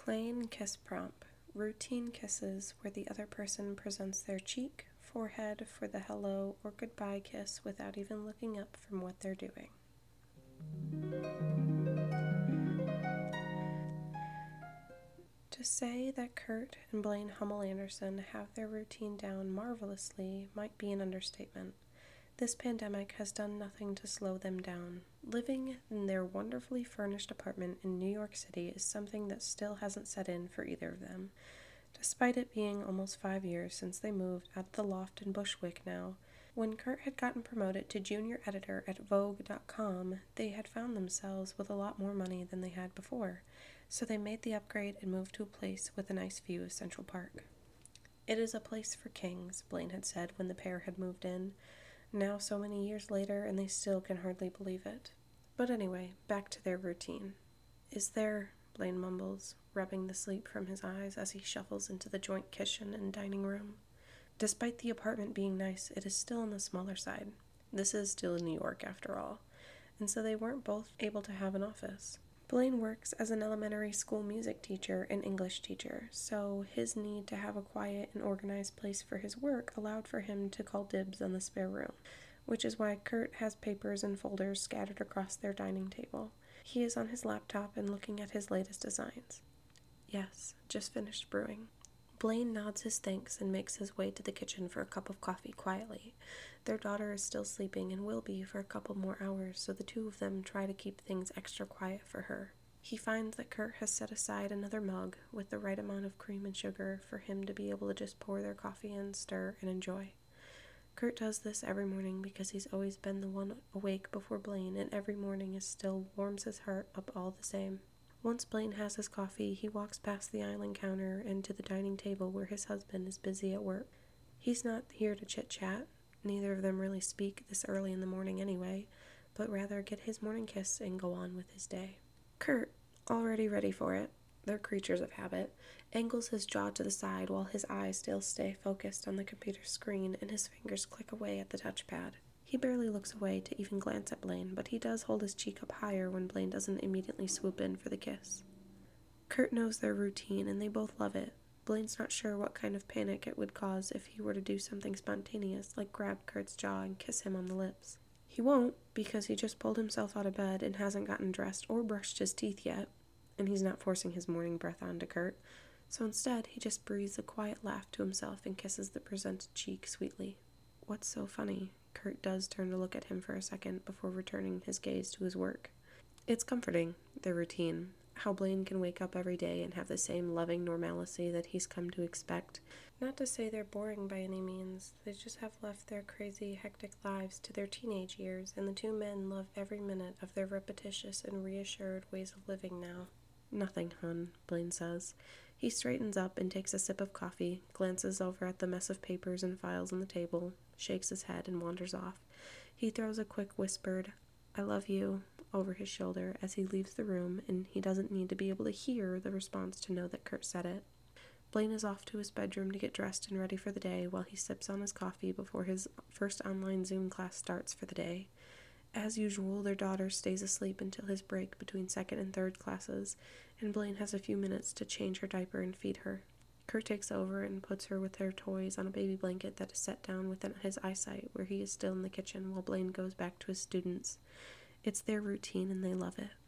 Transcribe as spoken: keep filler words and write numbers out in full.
Plain kiss prompt. Routine kisses where the other person presents their cheek, forehead for the hello or goodbye kiss without even looking up from what they're doing. To say that Kurt and Blaine Hummel Anderson have their routine down marvelously might be an understatement. This pandemic has done nothing to slow them down. Living in their wonderfully furnished apartment in New York City is something that still hasn't set in for either of them. Despite it being almost five years since they moved out of the loft in Bushwick now, when Kurt had gotten promoted to junior editor at Vogue dot com, they had found themselves with a lot more money than they had before, so they made the upgrade and moved to a place with a nice view of Central Park. "It is a place for kings," Blaine had said when the pair had moved in. Now so many years later, and they still can hardly believe it. But anyway, back to their routine. "Is there," Blaine mumbles, rubbing the sleep from his eyes as he shuffles into the joint kitchen and dining room. Despite the apartment being nice, it is still on the smaller side. This is still New York, after all, and so they weren't both able to have an office. Blaine works as an elementary school music teacher and English teacher, so his need to have a quiet and organized place for his work allowed for him to call dibs on the spare room, which is why Kurt has papers and folders scattered across their dining table. He is on his laptop and looking at his latest designs. "Yes, just finished brewing." Blaine nods his thanks and makes his way to the kitchen for a cup of coffee quietly. Their daughter is still sleeping and will be for a couple more hours, so the two of them try to keep things extra quiet for her. He finds that Kurt has set aside another mug with the right amount of cream and sugar for him to be able to just pour their coffee in, stir, and enjoy. Kurt does this every morning because he's always been the one awake before Blaine, and every morning is still warms his heart up all the same. Once Blaine has his coffee, he walks past the island counter and to the dining table where his husband is busy at work. He's not here to chit-chat. Neither of them really speak this early in the morning anyway, but rather get his morning kiss and go on with his day. Kurt, already ready for it, they're creatures of habit, angles his jaw to the side while his eyes still stay focused on the computer screen and his fingers click away at the touchpad. He barely looks away to even glance at Blaine, but he does hold his cheek up higher when Blaine doesn't immediately swoop in for the kiss. Kurt knows their routine, and they both love it. Blaine's not sure what kind of panic it would cause if he were to do something spontaneous, like grab Kurt's jaw and kiss him on the lips. He won't, because he just pulled himself out of bed and hasn't gotten dressed or brushed his teeth yet, and he's not forcing his morning breath onto Kurt, so instead he just breathes a quiet laugh to himself and kisses the presented cheek sweetly. "What's so funny?" Kurt does turn to look at him for a second before returning his gaze to his work. It's comforting, their routine, how Blaine can wake up every day and have the same loving normalcy that he's come to expect. Not to say they're boring by any means, they just have left their crazy, hectic lives to their teenage years, and the two men love every minute of their repetitious and reassured ways of living now. "Nothing, hun," Blaine says. He straightens up and takes a sip of coffee, glances over at the mess of papers and files on the table, shakes his head, and wanders off. He throws a quick whispered, "I love you," over his shoulder as he leaves the room, and he doesn't need to be able to hear the response to know that Kurt said it. Blaine is off to his bedroom to get dressed and ready for the day while he sips on his coffee before his first online Zoom class starts for the day. As usual, their daughter stays asleep until his break between second and third classes, and Blaine has a few minutes to change her diaper and feed her. Kurt takes over and puts her with her toys on a baby blanket that is set down within his eyesight, where he is still in the kitchen while Blaine goes back to his students. It's their routine and they love it.